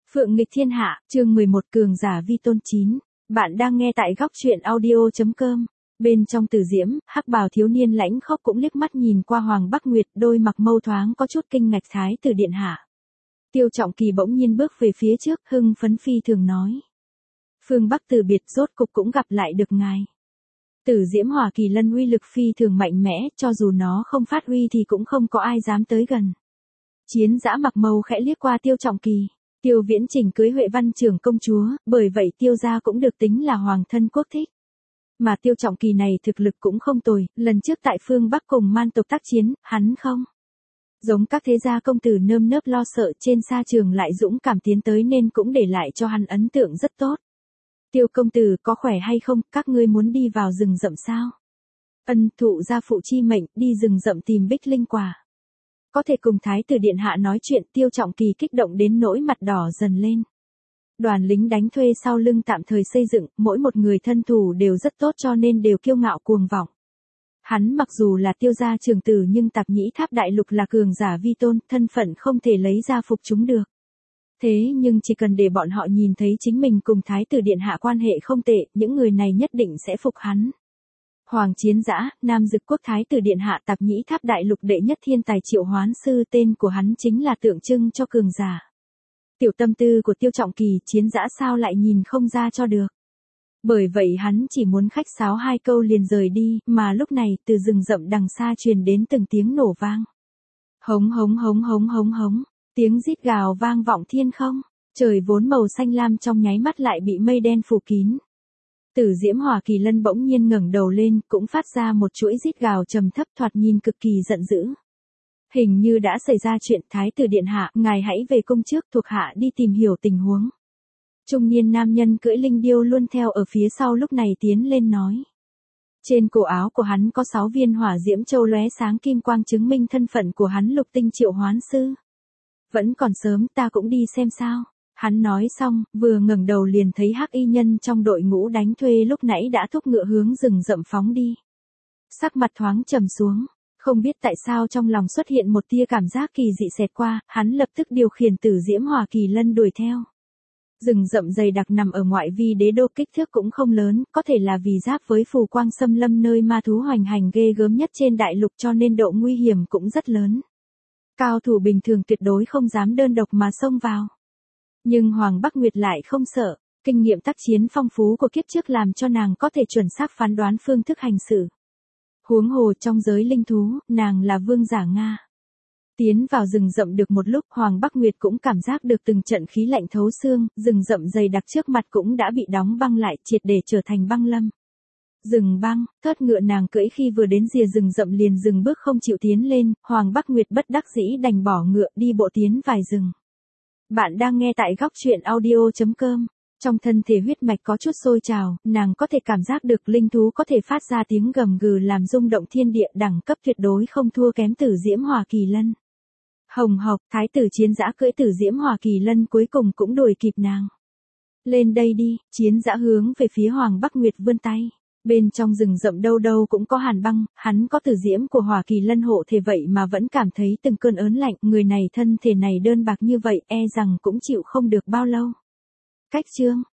Phượng nghịch thiên hạ, chương 11 cường giả vi tôn 9. Bạn đang nghe tại góc truyện audio.com. Bên trong Tử Diễm, hắc bào thiếu niên lãnh khốc cũng liếc mắt nhìn qua Hoàng Bắc Nguyệt, đôi mặc mâu thoáng có chút kinh ngạc. Thái tử điện hạ. Tiêu Trọng Kỳ bỗng nhiên bước về phía trước, hưng phấn phi thường nói. Phương Bắc từ biệt, rốt cục cũng gặp lại được ngài. Tử Diễm hỏa kỳ lân uy lực phi thường mạnh mẽ, cho dù nó không phát huy thì cũng không có ai dám tới gần. Chiến dã mặc màu khẽ liếc qua Tiêu Trọng Kỳ. Tiêu Viễn Trình cưới Huệ Văn trưởng công chúa, bởi vậy Tiêu gia cũng được tính là hoàng thân quốc thích. Mà Tiêu Trọng Kỳ này thực lực cũng không tồi, lần trước tại phương Bắc cùng man tộc tác chiến, hắn không giống các thế gia công tử nơm nớp lo sợ, trên sa trường lại dũng cảm tiến tới nên cũng để lại cho hắn ấn tượng rất tốt. Tiêu công tử có khỏe hay không, các ngươi muốn đi vào rừng rậm sao? Ân, thụ gia phụ chi mệnh, đi rừng rậm tìm bích linh quả. Có thể cùng Thái tử điện hạ nói chuyện, Tiêu Trọng Kỳ kích động đến nỗi mặt đỏ dần lên. Đoàn lính đánh thuê sau lưng tạm thời xây dựng, mỗi một người thân thủ đều rất tốt cho nên đều kiêu ngạo cuồng vọng. Hắn mặc dù là Tiêu gia trường tử nhưng Tạp Nhĩ Tháp đại lục là cường giả vi tôn, thân phận không thể lấy ra phục chúng được. Thế nhưng chỉ cần để bọn họ nhìn thấy chính mình cùng Thái tử điện hạ quan hệ không tệ, những người này nhất định sẽ phục hắn. Hoàng Chiến Dã, Nam Dực Quốc Thái tử điện hạ, Tạp Nhĩ Tháp đại lục đệ nhất thiên tài triệu hoán sư, tên của hắn chính là tượng trưng cho cường giả. Tiểu tâm tư của Tiêu Trọng Kỳ, Chiến Dã sao lại nhìn không ra cho được. Bởi vậy hắn chỉ muốn khách sáo hai câu liền rời đi, mà lúc này từ rừng rậm đằng xa truyền đến từng tiếng nổ vang. Hống hống hống hống hống hống, tiếng rít gào vang vọng thiên không, trời vốn màu xanh lam trong nháy mắt lại bị mây đen phủ kín. Tử Diễm hỏa kỳ lân bỗng nhiên ngẩng đầu lên, cũng phát ra một chuỗi rít gào trầm thấp, thoạt nhìn cực kỳ giận dữ. Hình như đã xảy ra chuyện, Thái tử điện hạ, ngài hãy về cung trước, thuộc hạ đi tìm hiểu tình huống. Trung niên nam nhân cưỡi linh điêu luôn theo ở phía sau lúc này tiến lên nói. Trên cổ áo của hắn có 6 viên hỏa diễm châu lóe sáng kim quang chứng minh thân phận của hắn, lục tinh triệu hoán sư. Vẫn còn sớm, ta cũng đi xem sao. Hắn nói xong, vừa ngẩng đầu liền thấy hắc y nhân trong đội ngũ đánh thuê lúc nãy đã thúc ngựa hướng rừng rậm phóng đi. Sắc mặt thoáng trầm xuống, không biết tại sao trong lòng xuất hiện một tia cảm giác kỳ dị xẹt qua, hắn lập tức điều khiển Tử Diễm hỏa kỳ lân đuổi theo. Rừng rậm dày đặc nằm ở ngoại vi đế đô, kích thước cũng không lớn, có thể là vì giáp với Phù Quang Xâm Lâm nơi ma thú hoành hành ghê gớm nhất trên đại lục cho nên độ nguy hiểm cũng rất lớn. Cao thủ bình thường tuyệt đối không dám đơn độc mà xông vào. Nhưng Hoàng Bắc Nguyệt lại không sợ, kinh nghiệm tác chiến phong phú của kiếp trước làm cho nàng có thể chuẩn xác phán đoán phương thức hành xử. Huống hồ trong giới linh thú, nàng là vương giả Nga. Tiến vào rừng rậm được một lúc, Hoàng Bắc Nguyệt cũng cảm giác được từng trận khí lạnh thấu xương, rừng rậm dày đặc trước mặt cũng đã bị đóng băng lại, triệt để trở thành băng lâm. Rừng băng, thớt ngựa nàng cưỡi khi vừa đến rìa rừng rậm liền dừng bước không chịu tiến lên, Hoàng Bắc Nguyệt bất đắc dĩ đành bỏ ngựa đi bộ tiến vài rừng. Bạn đang nghe tại góc truyện audio.com. Trong thân thể huyết mạch có chút sôi trào, nàng có thể cảm giác được linh thú có thể phát ra tiếng gầm gừ làm rung động thiên địa, đẳng cấp tuyệt đối không thua kém Tử Diễm hỏa kỳ lân. Hồng hộc, Thái tử Chiến Dã cưỡi Tử Diễm hỏa kỳ lân cuối cùng cũng đuổi kịp nàng. Lên đây đi, Chiến Dã hướng về phía Hoàng Bắc Nguyệt vươn tay. Bên trong rừng rậm đâu đâu cũng có hàn băng, hắn có Tử Diễm của hỏa kỳ lân hộ thể vậy mà vẫn cảm thấy từng cơn ớn lạnh, người này thân thể này đơn bạc như vậy e rằng cũng chịu không được bao lâu. Cách chương,